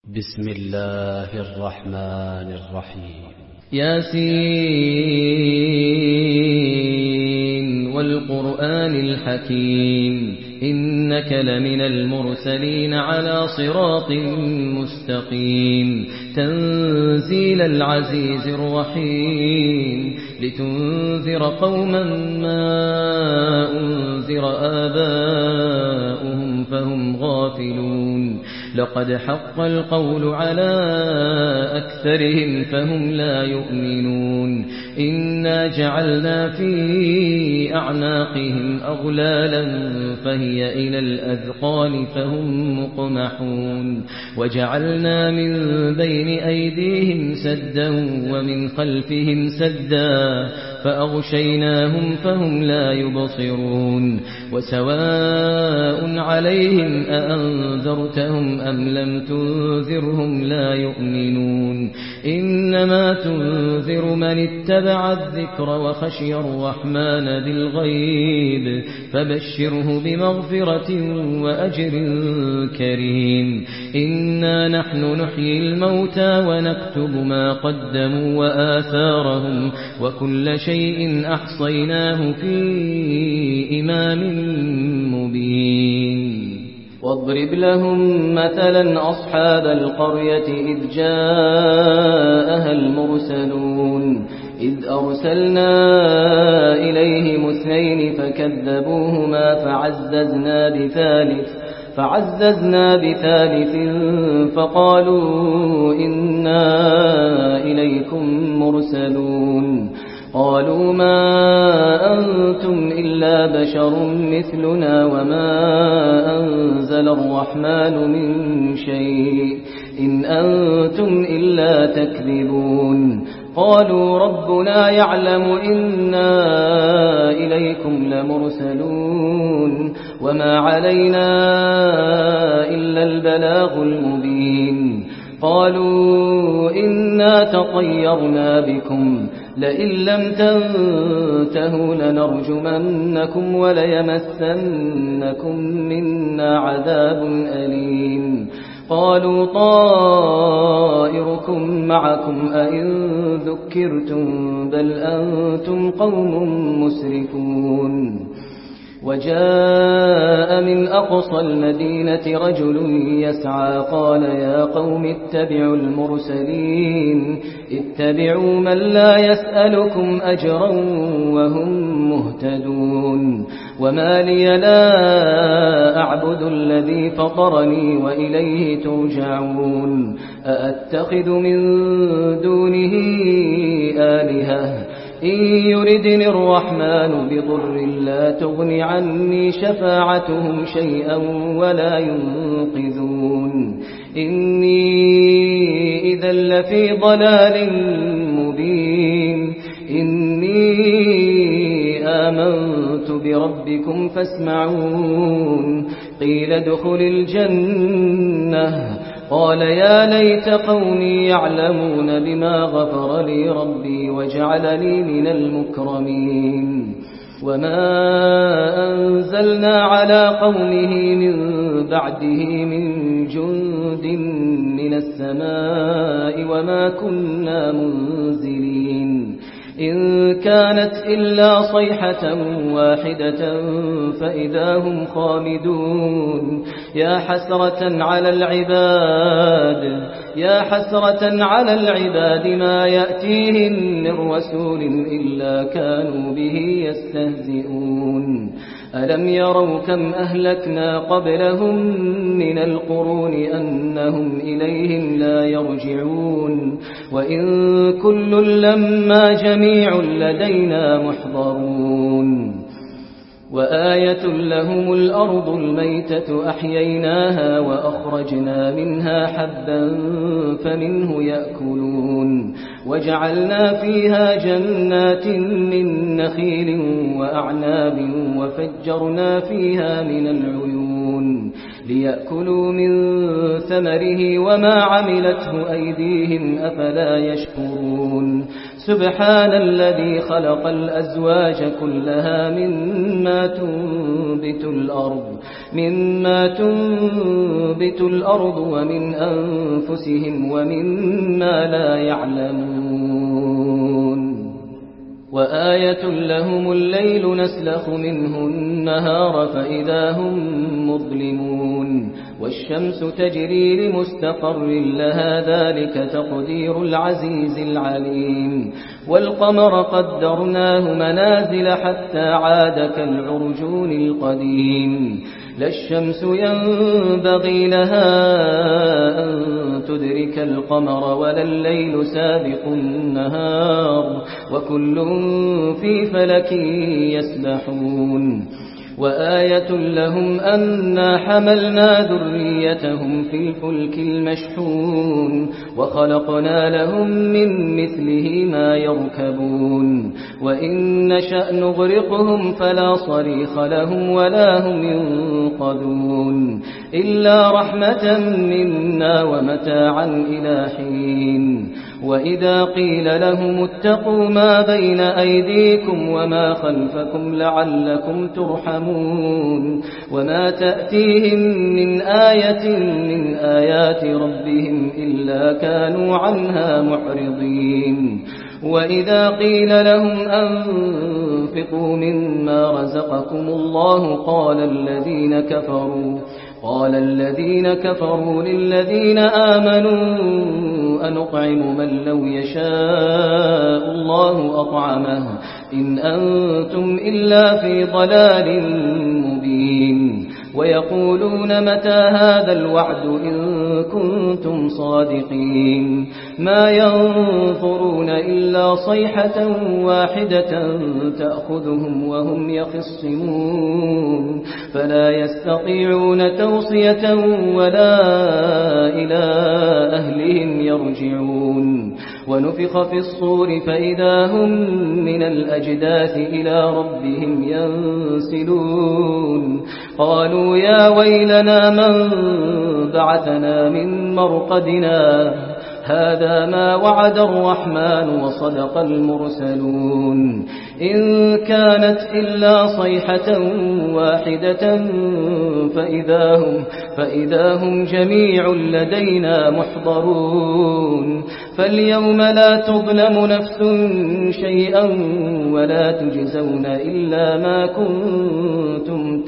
بسم الله الرحمن الرحيم ياسين والقرآن الحكيم إنك لمن المرسلين على صراط مستقيم تنزيل العزيز الرحيم لتنذر قوما ما أنذر آباؤهم فهم غافلون لقد حق القول على أكثرهم فهم لا يؤمنون إنا جعلنا في أعناقهم أغلالا فهي إلى الأذقان فهم مقمحون وجعلنا من بين أيديهم سدا ومن خلفهم سدا فأغشيناهم فهم لا يبصرون وسواء عليهم أأنذرتهم أم لم تنذرهم لا يؤمنون إنما تنذر من اتبع الذكر وخشي الرحمن بالغيب فبشره بمغفرة وأجر كريم إنا نحن نحيي الموتى ونكتب ما قدموا وآثارهم وكل شيء أحصيناه في إمام مبين واضرب لهم مثلا أصحاب القرية إذ جاءها المرسلون إذ أرسلنا إليهم اثنين فكذبوهما فعززنا بثالث فقالوا إنا إليكم مرسلون قالوا ما أنتم إلا بشر مثلنا وما أنزل الرحمن من شيء إن أنتم إلا تكذبون قالوا ربنا يعلم إنا إليكم لمرسلون وما علينا إلا البلاغ المبين قالوا إنا تطيرنا بكم لئن لم تنتهوا لنرجمنكم وليمسنكم منا عذاب أليم قالوا طائركم معكم أئن ذكرتم بل أنتم قوم مسرفون وجاء من أقصى المدينة رجل يسعى قال يا قوم اتبعوا المرسلين اتبعوا من لا يسألكم أجرا وهم مهتدون وما لي لا أعبد الذي فطرني وإليه ترجعون أأتخذ من دونه آلهة إن يردني الرحمن بضر لا تغن عني شفاعتهم شيئا ولا ينقذون إني إذا لفي ضلال مبين إني آمنت بربكم فاسمعون قيل ادخل الجنة قال يا ليت قومي يعلمون بما غفر لي ربي وجعلني من المكرمين وما أنزلنا على قومه من بعده من جند من السماء وما كنا منزلين إن كانت إلا صيحة واحدة فإذا هم خامدون يا حسرة على العباد ما يأتيهم من رسول إلا كانوا به يستهزئون ألم يروا كم أهلكنا قبلهم من القرون أنهم إليهم لا يرجعون وإن كل لما جميع لدينا محضرون وآية لهم الأرض الميتة أحييناها وأخرجنا منها حبا فمنه يأكلون وجعلنا فيها جنات من نخيل وأعناب وفجرنا فيها من العيون ليأكلوا من ثمره وما عملته أيديهم أفلا يشكرون سبحان الذي خلق الأزواج كلها مما تنبت الأرض ومن أنفسهم ومما لا يعلمون وآية لهم الليل نسلخ منه النهار فإذا هم مظلمون والشمس تجري لمستقر لها ذلك تقدير العزيز العليم والقمر قدرناه منازل حتى عاد كالعرجون القديم لا الشمس ينبغي لها أن تدرك القمر ولا الليل سابق النهار وكل في فلك يسبحون وآية لهم أنا حملنا ذريتهم في الفلك المشحون وخلقنا لهم من مثله ما يركبون وإن نشأ نغرقهم فلا صريخ لهم ولا هم ينقذون إلا رحمة منا ومتاعا إلى حين وإذا قيل لهم اتقوا ما بين أيديكم وما خلفكم لعلكم ترحمون وما تأتيهم من آية من آيات ربهم إلا كانوا عنها معرضين وإذا قيل لهم أنفقوا مما رزقكم الله قال الذين كفروا للذين آمنوا أنطعم من لو يشاء الله أطعمه إن أنتم إلا في ضلال مبين ويقولون متى هذا الوعد إن كنتم صادقين ما ينظرون إلا صيحة واحدة تأخذهم وهم يخصمون فلا يستطيعون توصية ولا إلى أهلهم يرجعون ونفخ في الصور فإذا هم من الأجداث إلى ربهم ينسلون قالوا يا ويلنا من بعثنا من مرقدنا هذا ما وعد الرحمن وصدق المرسلون إن كانت إلا صيحة واحدة فإذا هم جميع لدينا محضرون فاليوم لا تظلم نفس شيئا ولا تجزون إلا ما كنتم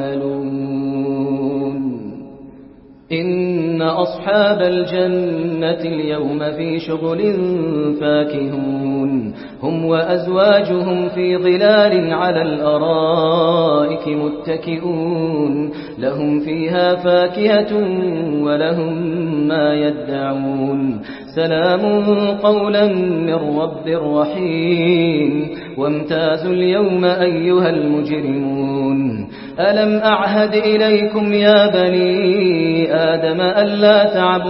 تعملون إن أصحاب الجنة اليوم في شغل فاكهون هم وأزواجهم في ظلال على الأرائك متكئون لهم فيها فاكهة ولهم ما يدعون سلام قولا من رب رحيم وامتازوا اليوم أيها المجرمون ألم أعهد إليكم يا بني آدم ألا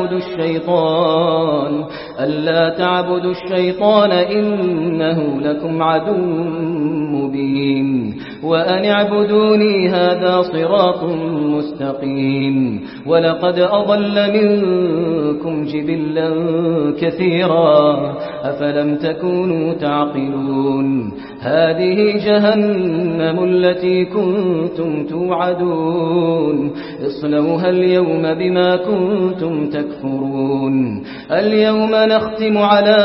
تعبدوا الشيطان إنه لكم عدو مبين وأن اعبدوني هذا صراط مستقيم ولقد أضل منكم جبلا كثيرا أفلم تكونوا تعقلون هذه جهنم التي كنتم توعدون اصلوها اليوم بما كنتم تكفرون اليوم نختم على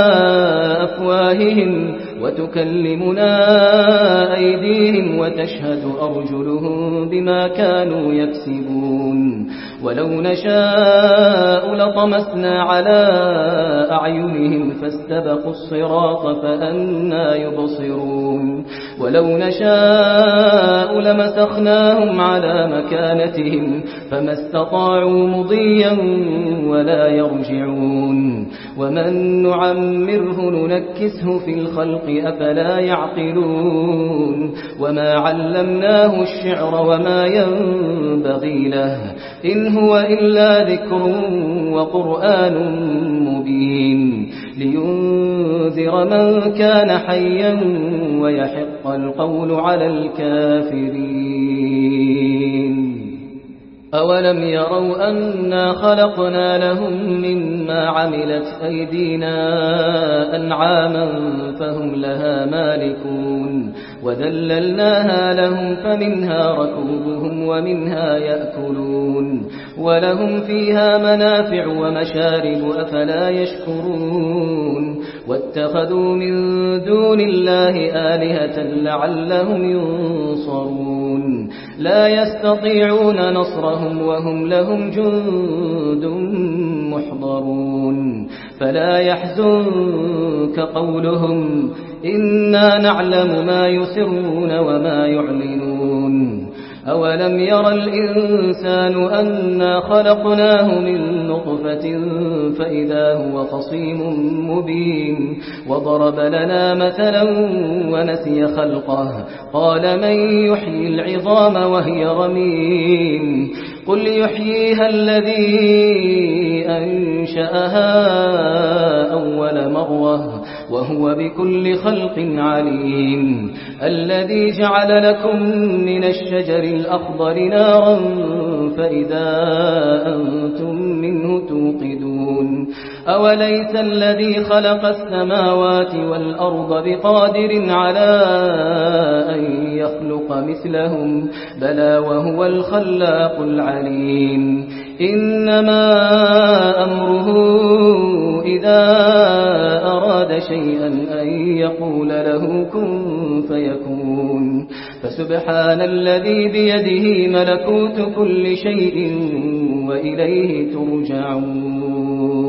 أفواههم وتكلمنا أيديهم وتشهد أرجلهم بما كانوا يكسبون ولو نشاء لطمسنا على أعينهم فاستبقوا الصراط فأنى يبصرون ولو نشاء لمسخناهم على مكانتهم فما استطاعوا مضيا ولا يرجعون ومن نعمره ننكسه في الخلق أفلا يعقلون وما علمناه الشعر وما ينبغي له إن هو إلا ذكر وقرآن مبين لينذر من كان حيا ويحق القول على الكافرين أولم يروا أنا خلقنا لهم مما عملت أيدينا أنعاما فهم لها مالكون وذللناها لهم فمنها ركوبهم ومنها يأكلون ولهم فيها منافع ومشارب أفلا يشكرون واتخذوا من دون الله آلهة لعلهم ينصرون لا يستطيعون نصرهم وهم لهم جند محضرون فلا يحزنك قولهم إنا نعلم ما يسرون وما يعلنون أولم ير الإنسان أنا خلقناه من نطفة فإذا هو خصيم مبين وضرب لنا مثلا ونسي خلقه قال من يحيي العظام وهي رميم قل يحييها الذي أنشأها أول مرة وهو بكل خلق عليم الذي جعل لكم من الشجر الأخضر نارا فإذا أنتم منه توقدون أوليس الذي خلق السماوات والأرض بقادر على أن يخلق مثلهم بلى وهو الخلاق العليم إنما أمره إذا أراد شيئا أن يقول له كن فيكون فسبحان الذي بيده ملكوت كل شيء وإليه ترجعون